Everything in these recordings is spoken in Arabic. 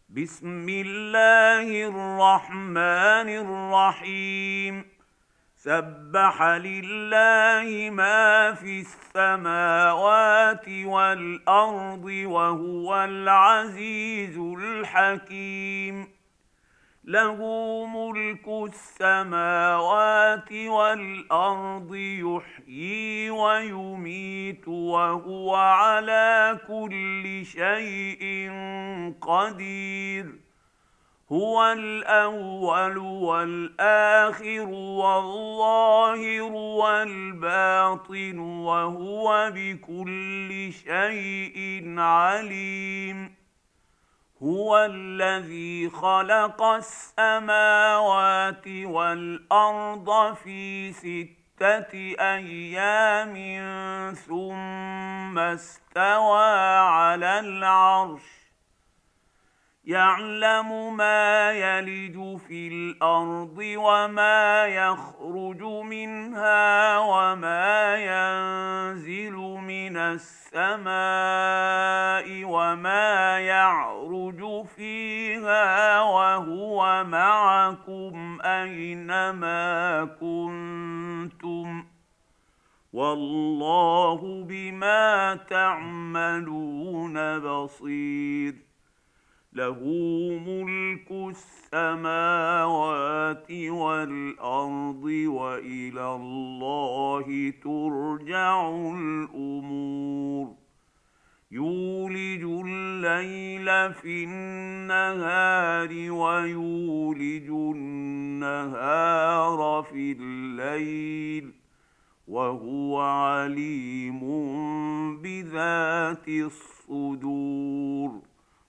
بسم الله الرحمن الرحيم. سبح لله ما في السماوات والأرض وهو العزيز الحكيم. له ملك السماوات والأرض يحيي ويميت وهو على كل شيء قدير. هو الأول والآخر والظاهر والباطن وهو بكل شيء عليم. هو الذي خلق السماوات والأرض في 6 أيام ثم استوى على العرش. يعلم ما يلج في الأرض وما يخرج منها وما ينزل من السماء وما يعرج فيها وهو معكم أينما كنتم والله بما تعملون بصير. له ملك السماوات والأرض وإلى الله ترجع الأمور. يولج الليل في النهار ويولج النهار في الليل وهو عليم بذات الصدور.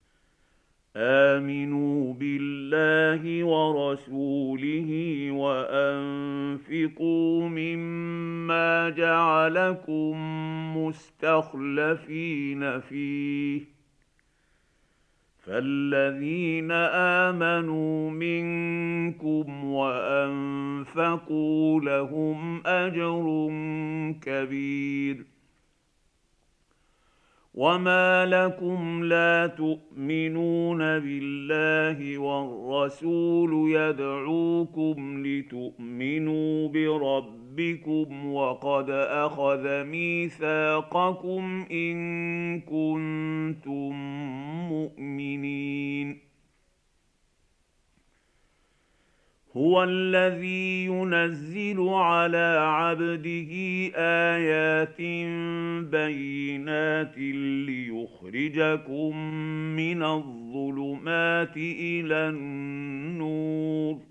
آمنوا بالله ورسوله وأنفقوا مما جعلكم مستخلفين فيه، فالذين آمنوا منكم وأنفقوا لهم أجر كبير. وما لكم لا تؤمنون بالله والرسول يدعوكم لتؤمنوا بربكم وقد أخذ ميثاقكم إن كنتم مؤمنين. هو الذي ينزل على عبده آيات بينات ليخرجكم من الظلمات إلى النور،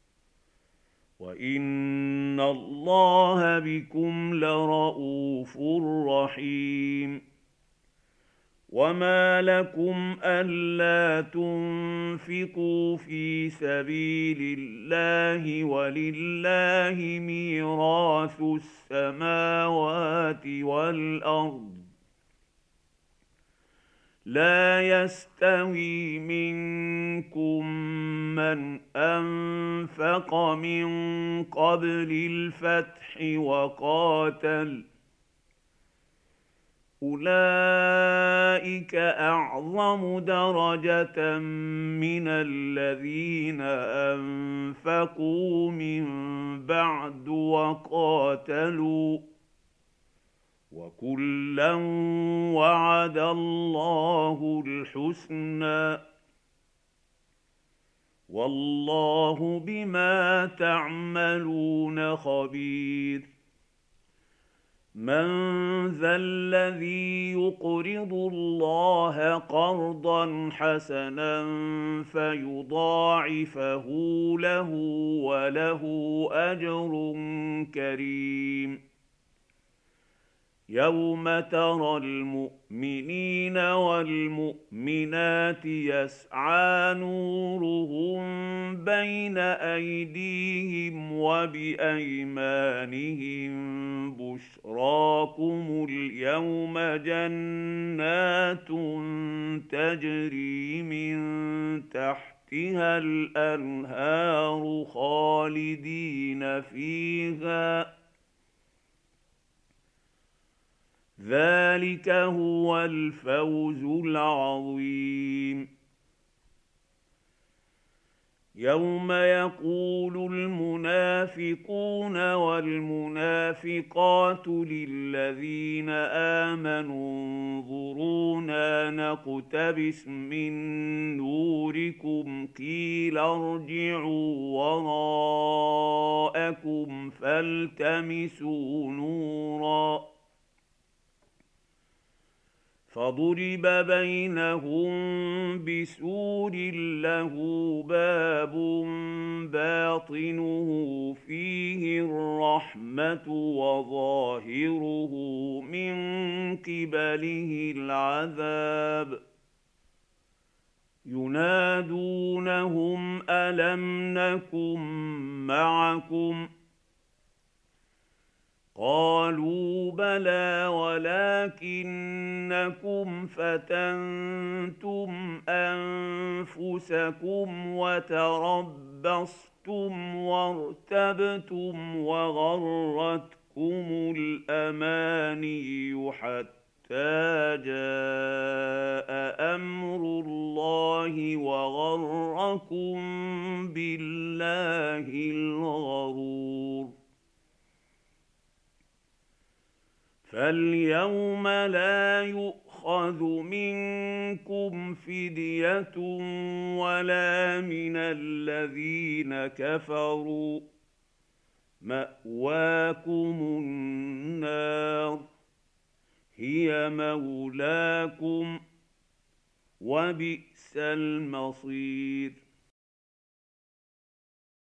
وإن الله بكم لرءوف رحيم. وما لكم ألا تنفقوا في سبيل الله ولله ميراث السماوات والأرض. لا يستوي منكم من أنفق من قبل الفتح وقاتل، أولئك أعظم درجة من الذين أنفقوا من بعد وقاتلوا، وكلا وعد الله الحسنى، والله بما تعملون خبير. من ذا الذي يقرض الله قرضا حسنا فيضاعفه له وله أجر كريم. يوم ترى المؤمنين والمؤمنات يسعى نورهم بين أيديهم وبأيمانهم بشراكم اليوم جنات تجري من تحتها الأنهار خالدين فيها، ذلك هو الفوز العظيم. يوم يقول المنافقون والمنافقات للذين آمنوا انظرونا نقتبس من نوركم قيل ارجعوا وراءكم فالتمسوا نورا فضرب بينهم بسور له باب باطنه فيه الرحمة وظاهره من قبله العذاب ينادونهم ألم نكن معكم قالوا بلى ولكنكم فتنتم أنفسكم وتربصتم وارتبتم وغرتكم الأماني حتى جاء أمر الله وغركم بالله الغرور فاليوم لا يؤخذ منكم فدية ولا من الذين كفروا مأواكم النار هي مولاكم وبئس المصير